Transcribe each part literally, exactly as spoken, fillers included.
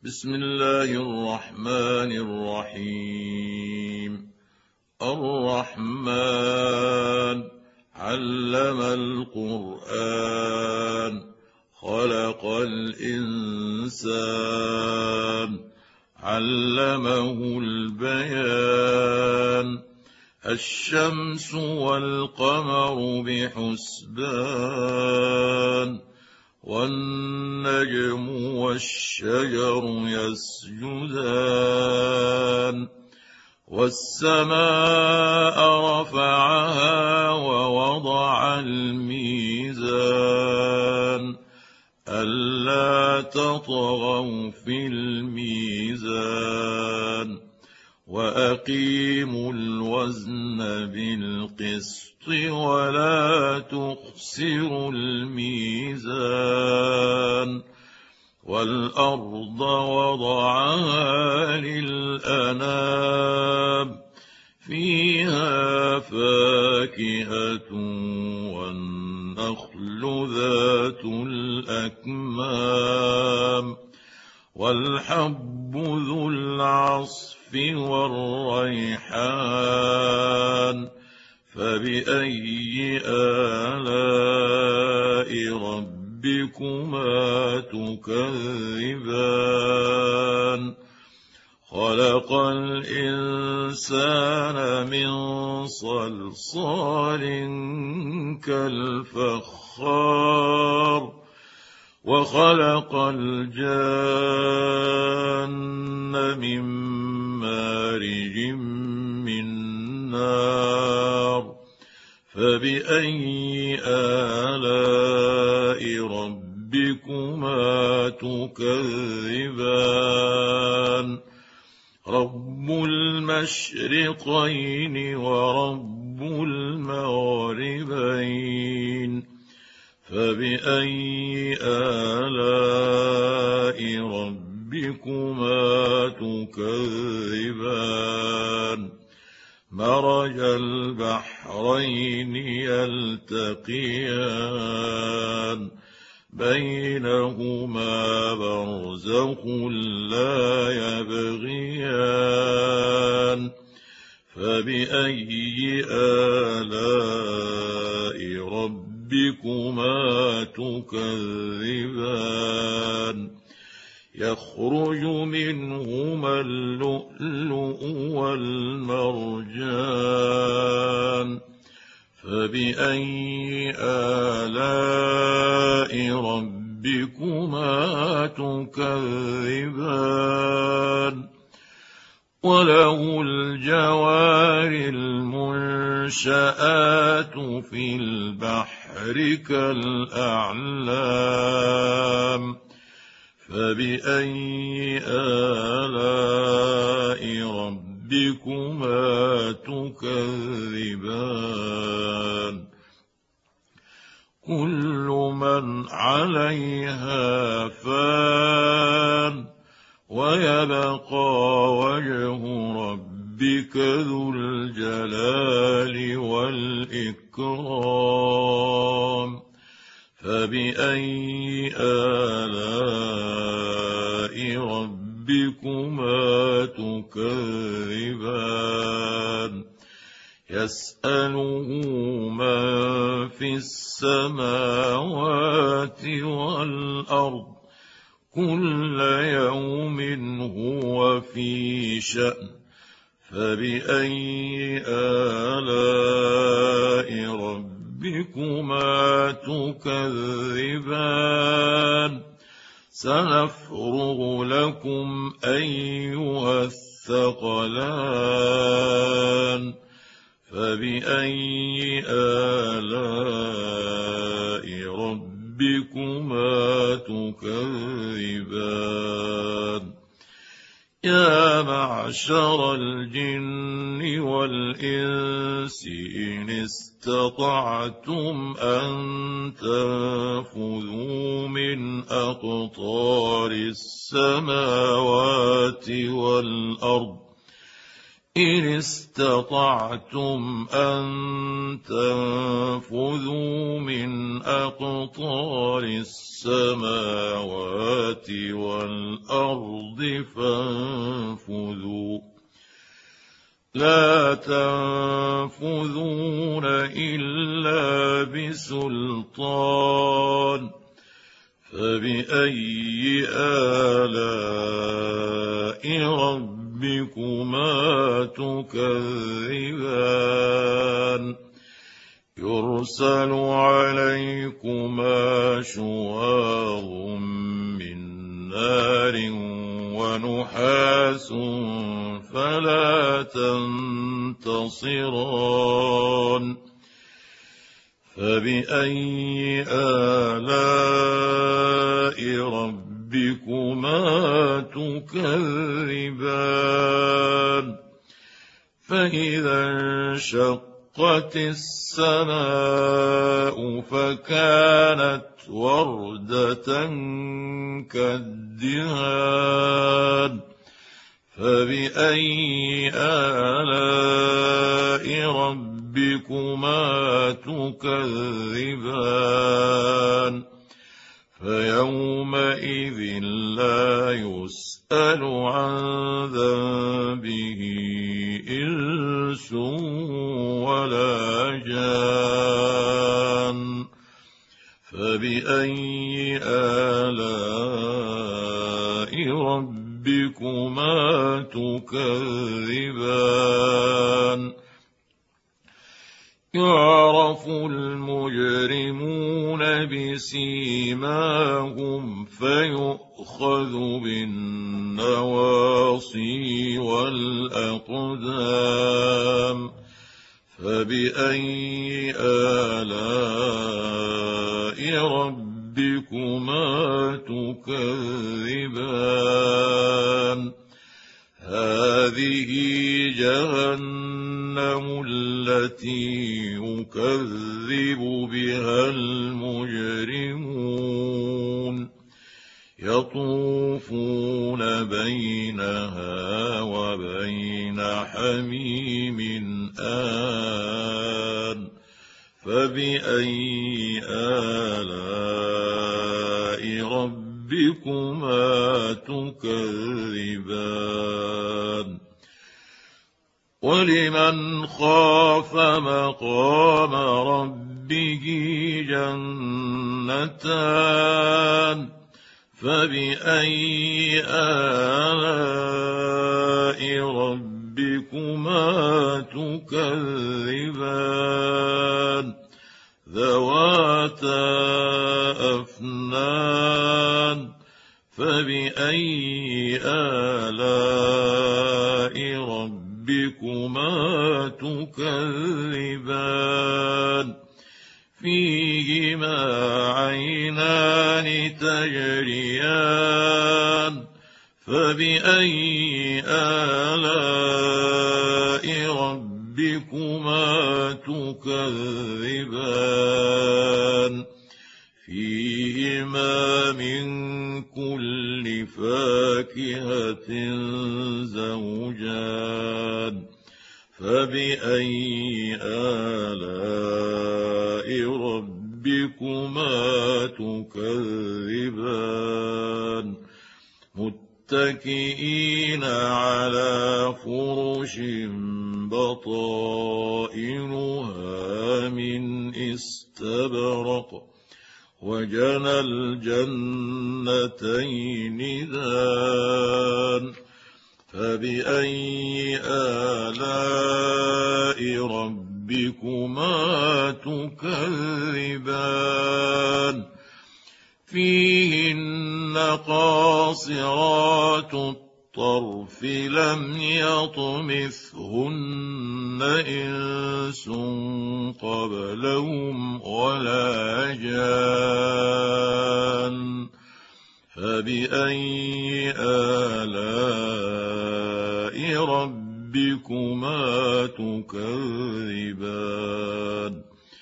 بسم الله الرحمن الرحيم. الرحمن علم القرآن خلق الإنسان علمه البيان الشمس والقمر بحسبان والنجم والشجر يسجدان والسماء رفعها ووضع الميزان ألا تطغوا في الميزان وأقيموا الوزن بالقسط ولا تخسروا الميزان والأرض وضعها للأنام فيها فاكهة والنخل ذات الأكمام والحب ذو العصف والريحان فبأي آلاء ربكما تكذبان خلق الإنسان من صلصال كالفخار وخلق الجان من مارج من نار فبأي آلاء ربكما تكذبان رب المشرقين ورب المغربين فبأي آلاء ربكما تكذبان مرج البحرين يلتقيان بينهما برزخ لا يبغيان فبأي آلاء ربكما تكذبان يخرج منهما اللؤلؤ والمرجان فبأي آلاء ربكما تكذبان وله الجوار المنشآت في البحر كالأعلام فبأي آلاء ربكما تكذبان كل من عليها فان ويبقى وجه ربك ذو الجلال والإكرام فبأي آلاء ربكما تكذبان يسأله من في السماوات والأرض كل يوم هو في شأن فبأي آلاء ربكما تكذبان سنفرغ لكم أيها الثقلان فبأي آلاء ربكما تكذبان يا معشر الجن والإنس إن استطعتم أن تنفذوا من أقطار السماوات والأرض إن استطعتم أن تنفذوا من أقطار السماوات والأرض فانفذوا لا تنفذون إلا بسلطان فبأي آلاء ربكما تكذبان يرسل عليكما شواظ من نار ونحاس فلا تنتصران فبأي آلاء ربكما تكذبان فإذا انشقت السماء فكانت وردة كالدهان فبأي آلاء ربكما تكذبان فيومئذ لا يسأل عن ذنبه إنس ولا جان فبأي آلاء ربكما تكذبان يعرف المجرمون بسيماهم فيؤخذ بالنواصي والأقدام فبأي آلاء ربكما تكذبان هذه جهنم التي يكذب بها المجرمون يطوفون بينها وبين حميم آن فبأي آلاء ربكما تكذبان ولمن خاف مقام ربه جنتان فبأي آلاء ربكما تكذبان ذواتا أفنان فبأي آلاء ربكما تكذبان فيهما عينان تجريان فبأي آلاء ربكما تكذبان فيهما من كل فاكهة زوجان فبأي آلاء ربكما تكذبان متكئين على فرش بطائنها من استبرق وجنى الجنتين دان فبأي آلاء ربكما تكذبان فيهن قاصرات الطرف لم يطمثهن إنس قبلهم ولا جان فبأي آلاء ربكما تكذبان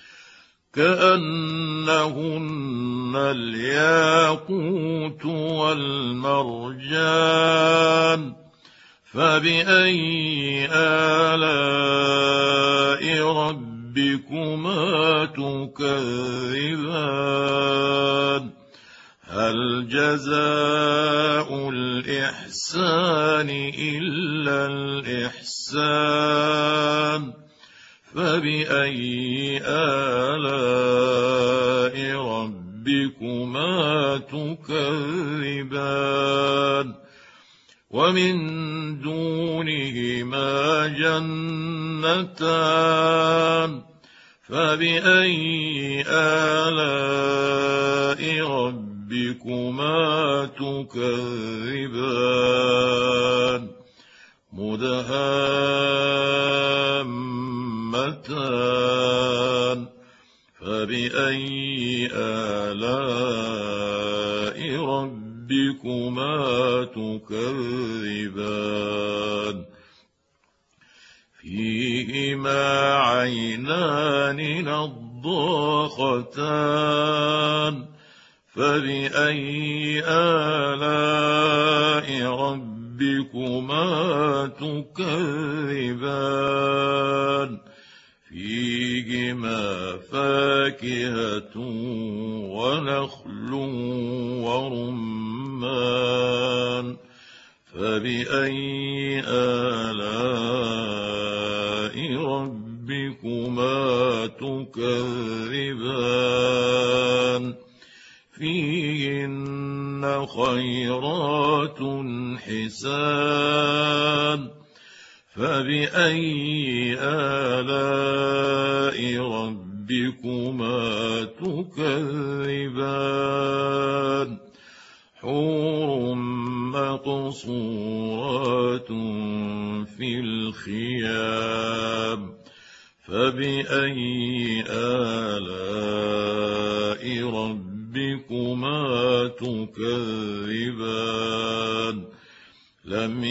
كأنهن الياقوت والمرجان فبأي آلاء ربكما تكذبان هل جزاء الإحسان إلا الإحسان فبأي آلاء ربكما تكذبان ومن دونهما جنتان فبأي آلاء ربكما تكذبان مدهامتان فبأي آلاء ربكما تكذبان فيهما عينان نضاختان فبأي آلاء ربكما تكذبان فيهما فاكهة ونخل ورمان فبأي آلاء ربكما تكذبان فيهن خيرات حسان فبأي آلاء ربكما تكذبان حور مقصورات في الخيام فبأي آلاء ربكما تكذبان لم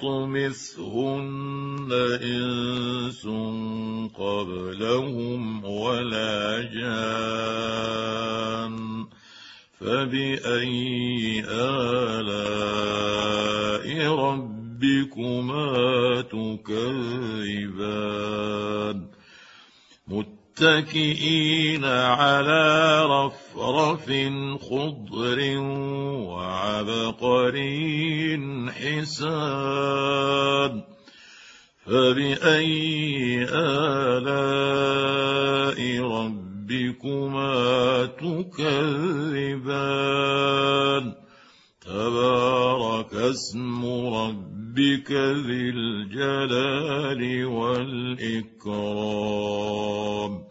يطمثهن إنس قبلهم ولا جان فبأي آلاء ربكما تكذبان متكئين على رفرف خضر وعبقري حسان فبأي آلاء ربكما تكذبان تبارك اسم ربك ذي الجلال والإكرام